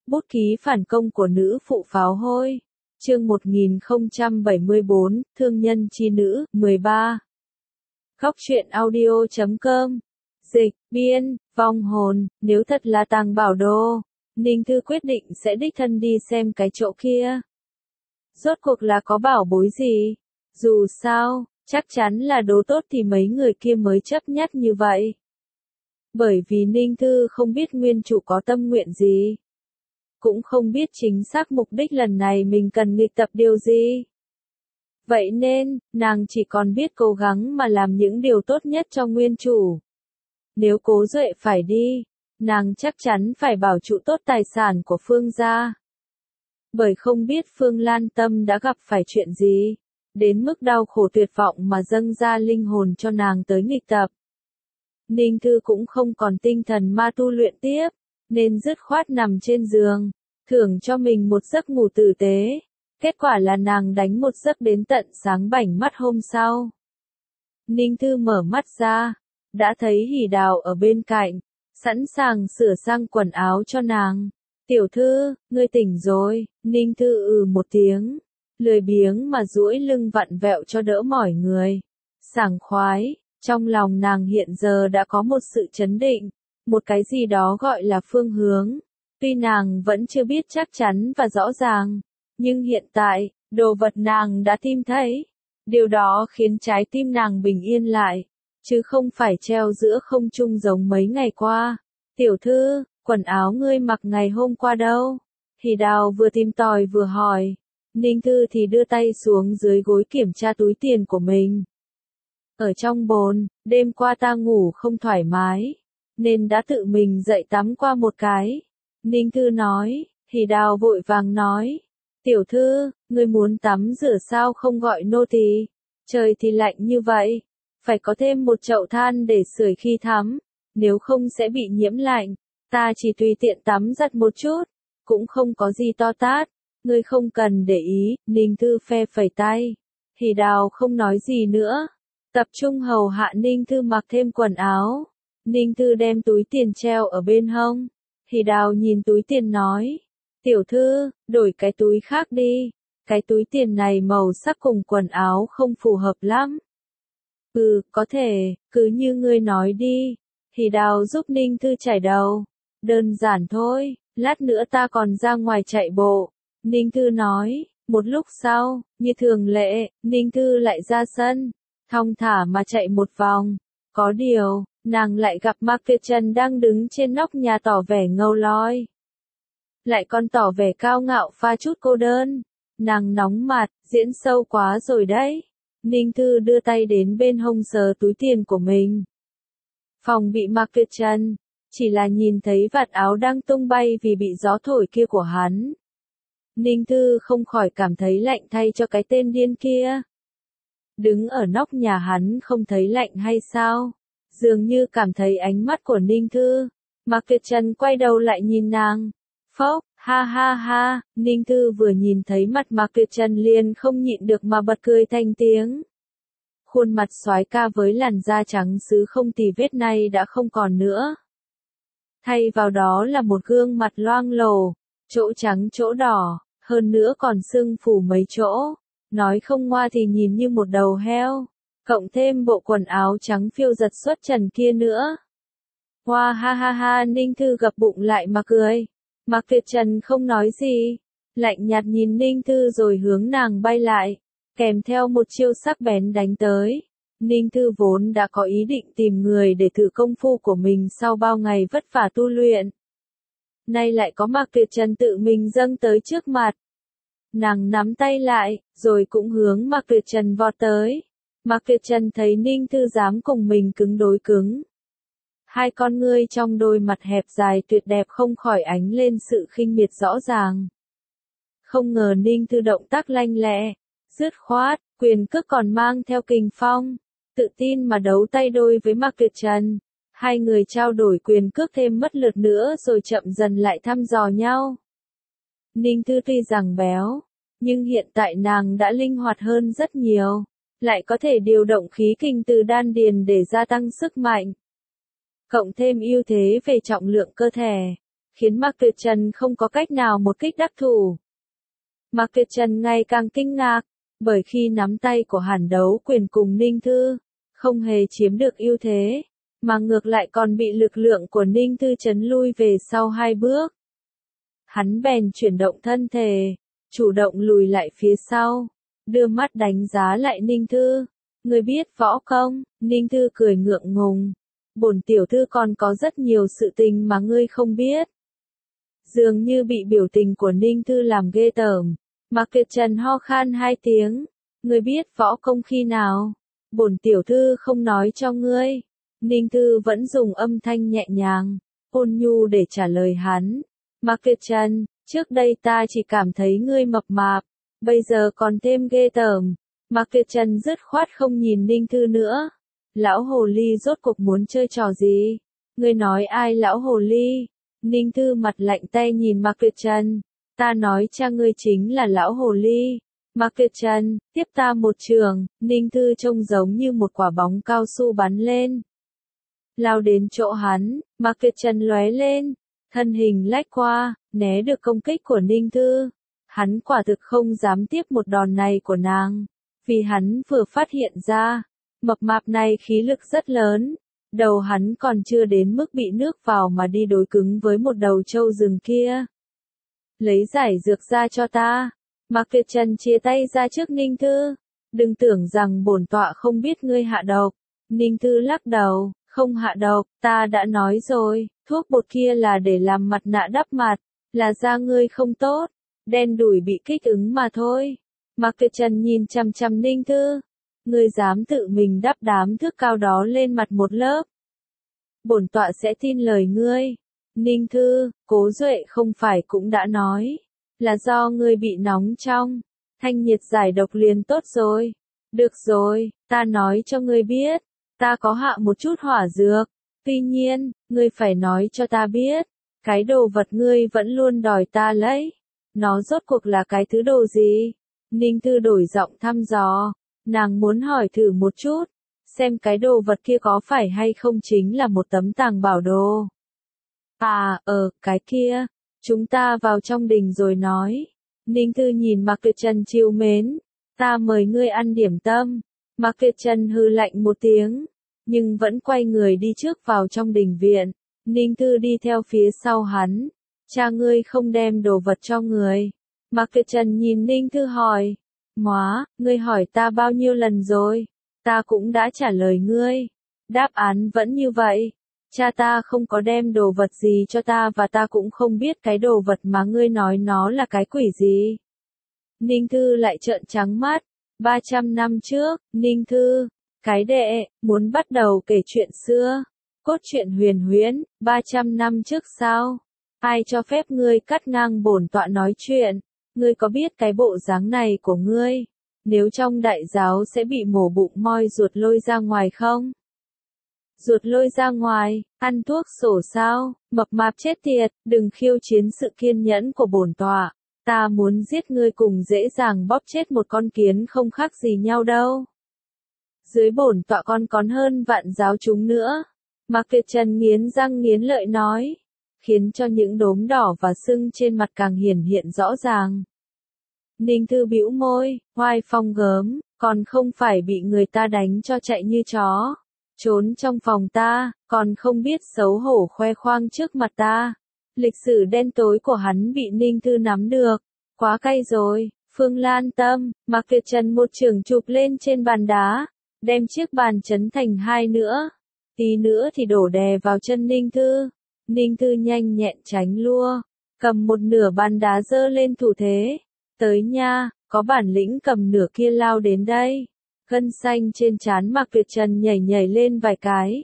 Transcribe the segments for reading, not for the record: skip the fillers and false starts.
Bút ký phản công của nữ phụ pháo hôi. Chương 1074, Thương nhân chi nữ, 13. Góc truyện audio.com. Dịch, biên, vong hồn, nếu thật là Tàng Bảo Đồ, Ninh Thư quyết định sẽ đích thân đi xem cái chỗ kia. Rốt cuộc là có bảo bối gì? Dù sao, chắc chắn là đồ tốt thì mấy người kia mới chấp nhất như vậy. Bởi vì Ninh Thư không biết nguyên chủ có tâm nguyện gì. Cũng không biết chính xác mục đích lần này mình cần nghịch tập điều gì. Vậy nên, nàng chỉ còn biết cố gắng mà làm những điều tốt nhất cho nguyên chủ. Nếu Cố Duệ phải đi, nàng chắc chắn phải bảo trụ tốt tài sản của Phương gia. Bởi không biết Phương Lan Tâm đã gặp phải chuyện gì, đến mức đau khổ tuyệt vọng mà dâng ra linh hồn cho nàng tới nghịch tập. Ninh Thư cũng không còn tinh thần ma tu luyện tiếp, nên dứt khoát nằm trên giường, thưởng cho mình một giấc ngủ tử tế. Kết quả là nàng đánh một giấc đến tận sáng bảnh mắt hôm sau. Ninh Thư mở mắt ra, đã thấy Hỉ Đào ở bên cạnh, sẵn sàng sửa sang quần áo cho nàng. Tiểu thư, ngươi tỉnh rồi. Ninh Thư một tiếng, lười biếng mà duỗi lưng vặn vẹo cho đỡ mỏi người. Sảng khoái, trong lòng nàng hiện giờ đã có một sự chấn định, một cái gì đó gọi là phương hướng. Tuy nàng vẫn chưa biết chắc chắn và rõ ràng, nhưng hiện tại, đồ vật nàng đã tìm thấy. Điều đó khiến trái tim nàng bình yên lại, chứ không phải treo giữa không trung giống mấy ngày qua. Tiểu thư, quần áo ngươi mặc ngày hôm qua đâu? Hỉ Đào vừa tìm tòi vừa hỏi. Ninh Thư thì đưa tay xuống dưới gối kiểm tra túi tiền của mình. Ở trong bồn, đêm qua ta ngủ không thoải mái, nên đã tự mình dậy tắm qua một cái. Ninh Thư nói. Hỉ Đào vội vàng nói. Tiểu thư, ngươi muốn tắm rửa sao không gọi nô tỳ? Trời thì lạnh như vậy, phải có thêm một chậu than để sưởi khi tắm, nếu không sẽ bị nhiễm lạnh. Ta chỉ tùy tiện tắm giặt một chút, cũng không có gì to tát, ngươi không cần để ý. Ninh Thư phe phẩy tay. Hỉ Đào không nói gì nữa, tập trung hầu hạ Ninh Thư mặc thêm quần áo. Ninh Thư đem túi tiền treo ở bên hông. Hỉ Đào nhìn túi tiền nói. Tiểu thư, đổi cái túi khác đi, cái túi tiền này màu sắc cùng quần áo không phù hợp lắm. Có thể, cứ như ngươi nói đi. Hỉ Đào giúp Ninh Thư chải đầu. Đơn giản thôi, lát nữa ta còn ra ngoài chạy bộ. Ninh Thư nói. Một lúc sau, như thường lệ, Ninh Thư lại ra sân, thong thả mà chạy một vòng. Có điều, nàng lại gặp Mạc Việt Trần đang đứng trên nóc nhà tỏ vẻ ngâu loi. Lại còn tỏ vẻ cao ngạo pha chút cô đơn. Nàng nóng mặt, diễn sâu quá rồi đấy. Ninh Thư đưa tay đến bên hông sờ túi tiền của mình. Phòng bị Mạc Việt Trần, chỉ là nhìn thấy vạt áo đang tung bay vì bị gió thổi kia của hắn. Ninh Thư không khỏi cảm thấy lạnh thay cho cái tên điên kia. Đứng ở nóc nhà hắn không thấy lạnh hay sao? Dường như cảm thấy ánh mắt của Ninh Thư. Mạc Việt Trần quay đầu lại nhìn nàng. Phốc, ha ha ha, Ninh Thư vừa nhìn thấy mặt Mạc Việt Trần liền không nhịn được mà bật cười thành tiếng. Khuôn mặt soái ca với làn da trắng sứ không tì vết này đã không còn nữa. Thay vào đó là một gương mặt loang lổ, chỗ trắng chỗ đỏ, hơn nữa còn sưng phù mấy chỗ. Nói không ngoa thì nhìn như một đầu heo, cộng thêm bộ quần áo trắng phiêu giật xuất trần kia nữa. Hoa ha ha ha, Ninh Thư gập bụng lại mà cười. Mạc Việt Trần không nói gì, lạnh nhạt nhìn Ninh Thư rồi hướng nàng bay lại, kèm theo một chiêu sắc bén đánh tới. Ninh Thư vốn đã có ý định tìm người để thử công phu của mình sau bao ngày vất vả tu luyện. Nay lại có Mạc Việt Trần tự mình dâng tới trước mặt. Nàng nắm tay lại, rồi cũng hướng Mạc Việt Trần vọt tới. Mạc Việt Trần thấy Ninh Thư dám cùng mình cứng đối cứng. Hai con ngươi trong đôi mặt hẹp dài tuyệt đẹp không khỏi ánh lên sự khinh miệt rõ ràng. Không ngờ Ninh Thư động tác lanh lẹ, dứt khoát, quyền cước còn mang theo kình phong, tự tin mà đấu tay đôi với Mạc Việt Trần. Hai người trao đổi quyền cước thêm mất lượt nữa rồi chậm dần lại thăm dò nhau. Ninh Thư tuy rằng béo, nhưng hiện tại nàng đã linh hoạt hơn rất nhiều, lại có thể điều động khí kinh từ đan điền để gia tăng sức mạnh. Cộng thêm ưu thế về trọng lượng cơ thể, khiến Mạc Tuyệt Trần không có cách nào một kích đắc thủ. Mạc Tuyệt Trần ngày càng kinh ngạc, bởi khi nắm tay của Hàn Đấu Quyền cùng Ninh Thư, không hề chiếm được ưu thế, mà ngược lại còn bị lực lượng của Ninh Thư trấn lui về sau 2 bước. Hắn bèn chuyển động thân thể, chủ động lùi lại phía sau, đưa mắt đánh giá lại Ninh Thư. Ngươi biết võ công? Ninh Thư cười ngượng ngùng. Bổn tiểu thư còn có rất nhiều sự tình mà ngươi không biết. Dường như bị biểu tình của Ninh Thư làm ghê tởm. Mạc Tuyệt Trần ho khan 2 tiếng. Ngươi biết võ công khi nào? Bổn tiểu thư không nói cho ngươi. Ninh Thư vẫn dùng âm thanh nhẹ nhàng, ôn nhu để trả lời hắn. Mạc Tuyệt Trần, trước đây ta chỉ cảm thấy ngươi mập mạp, bây giờ còn thêm ghê tởm. Mạc Tuyệt Trần dứt khoát không nhìn Ninh Thư nữa. Lão hồ ly rốt cuộc muốn chơi trò gì? Ngươi nói ai lão hồ ly? Ninh Thư mặt lạnh tay nhìn Mạc Tuyệt Trần. Ta nói cha ngươi chính là lão hồ ly. Mạc Tuyệt Trần, tiếp ta một trường. Ninh Thư trông giống như một quả bóng cao su bắn lên. Lao đến chỗ hắn, Mạc Tuyệt Trần lóe lên. Thân hình lách qua, né được công kích của Ninh Thư. Hắn quả thực không dám tiếp một đòn này của nàng. Vì hắn vừa phát hiện ra, mập mạp này khí lực rất lớn. Đầu hắn còn chưa đến mức bị nước vào mà đi đối cứng với một đầu trâu rừng kia. Lấy giải dược ra cho ta. Mạc Tuyệt Trần chia tay ra trước Ninh Thư. Đừng tưởng rằng bổn tọa không biết ngươi hạ độc. Ninh Thư lắc đầu, không hạ độc, ta đã nói rồi, thuốc bột kia là để làm mặt nạ đắp mặt, là da ngươi không tốt, đen đủi bị kích ứng mà thôi. Mạc Tuyệt Trần nhìn chằm chằm Ninh Thư. Ngươi dám tự mình đắp đám thước cao đó lên mặt một lớp. Bổn tọa sẽ tin lời ngươi. Ninh Thư, Cố Duệ không phải cũng đã nói, là do ngươi bị nóng trong, thanh nhiệt giải độc liền tốt rồi. Được rồi, ta nói cho ngươi biết, ta có hạ một chút hỏa dược, tuy nhiên, ngươi phải nói cho ta biết, cái đồ vật ngươi vẫn luôn đòi ta lấy, nó rốt cuộc là cái thứ đồ gì? Ninh Thư đổi giọng thăm dò, nàng muốn hỏi thử một chút, xem cái đồ vật kia có phải hay không chính là một tấm tàng bảo đồ. À, cái kia, chúng ta vào trong đình rồi nói. Ninh Thư nhìn Mạc Tuyệt Trần trìu mến, ta mời ngươi ăn điểm tâm. Mạc Tuyệt Trần hừ lạnh một tiếng, nhưng vẫn quay người đi trước vào trong đình viện. Ninh Thư đi theo phía sau hắn. Cha ngươi không đem đồ vật cho người. Mạc Tuyệt Trần nhìn Ninh Thư hỏi. Móa, ngươi hỏi ta bao nhiêu lần rồi? Ta cũng đã trả lời ngươi. Đáp án vẫn như vậy. Cha ta không có đem đồ vật gì cho ta và ta cũng không biết cái đồ vật mà ngươi nói nó là cái quỷ gì. Ninh Thư lại trợn trắng mắt. 300 năm trước, Ninh Thư, cái đệ, muốn bắt đầu kể chuyện xưa. Cốt truyện huyền huyễn, 300 năm trước sao? Ai cho phép ngươi cắt ngang bổn tọa nói chuyện? Ngươi có biết cái bộ dáng này của ngươi, nếu trong đại giáo sẽ bị mổ bụng moi ruột lôi ra ngoài không? Ruột lôi ra ngoài, ăn thuốc sổ sao? Mập mạp chết tiệt, đừng khiêu chiến sự kiên nhẫn của bổn tọa. Ta muốn giết ngươi cùng dễ dàng bóp chết một con kiến không khác gì nhau đâu. Dưới bổn tọa còn hơn vạn giáo chúng nữa. Mạc Tuyệt Trần nghiến răng nghiến lợi nói, khiến cho những đốm đỏ và sưng trên mặt càng hiển hiện rõ ràng. Ninh Thư bĩu môi, oai phong gớm, còn không phải bị người ta đánh cho chạy như chó. Trốn trong phòng ta, còn không biết xấu hổ khoe khoang trước mặt ta. Lịch sử đen tối của hắn bị Ninh Thư nắm được. Quá cay rồi, Phương Lan Tâm. Mạc Tuyệt Trần một chưởng chụp lên trên bàn đá, đem chiếc bàn chấn thành hai nữa. Tí nữa thì đổ đè vào chân Ninh Thư. Ninh Thư nhanh nhẹn tránh lua, cầm một nửa bàn đá giơ lên thủ thế. Tới nha, có bản lĩnh cầm nửa kia lao đến đây. Gân xanh trên trán Mạc Tuyệt Trần nhảy nhảy lên vài cái.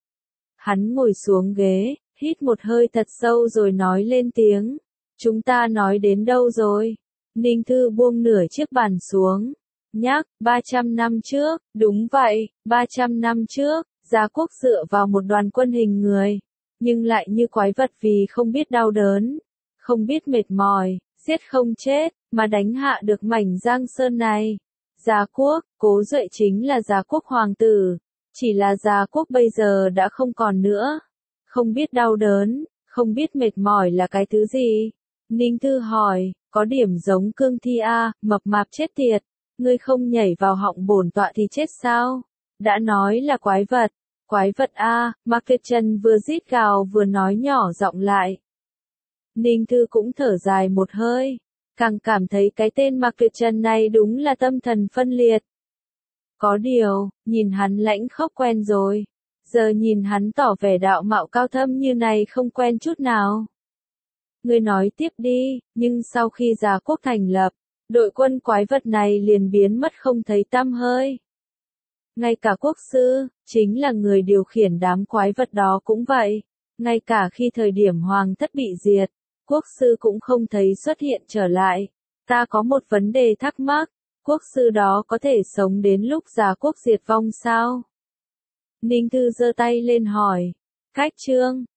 Hắn ngồi xuống ghế, hít một hơi thật sâu rồi nói lên tiếng. Chúng ta nói đến đâu rồi? Ninh Thư buông nửa chiếc bàn xuống. Nhắc, 300 năm trước, đúng vậy, 300 năm trước, Gia Quốc dựa vào một đoàn quân hình người, nhưng lại như quái vật vì không biết đau đớn, không biết mệt mỏi, giết không chết, mà đánh hạ được mảnh Giang Sơn này. Gia Quốc, Cố Duệ chính là Gia Quốc hoàng tử, chỉ là Gia Quốc bây giờ đã không còn nữa, không biết đau đớn, Không biết mệt mỏi là cái thứ gì? Ninh Thư hỏi, có điểm giống cương thi a, mập mạp chết tiệt. Ngươi không nhảy vào họng bổn tọa thì chết sao? Đã nói là quái vật a, Market Chân vừa rít gào vừa nói nhỏ giọng lại. Ninh Thư cũng thở dài một hơi, càng cảm thấy cái tên Market Chân này đúng là tâm thần phân liệt. Có điều, nhìn hắn lãnh khốc quen rồi, giờ nhìn hắn tỏ vẻ đạo mạo cao thâm như này không quen chút nào. Ngươi nói tiếp đi, nhưng sau khi Già Quốc thành lập, đội quân quái vật này liền biến mất không thấy tăm hơi. Ngay cả quốc sư, chính là người điều khiển đám quái vật đó cũng vậy. Ngay cả khi thời điểm hoàng thất bị diệt, quốc sư cũng không thấy xuất hiện trở lại. Ta có một vấn đề thắc mắc, quốc sư đó có thể sống đến lúc Già Quốc diệt vong sao? Ninh Thư giơ tay lên hỏi. Khách trương,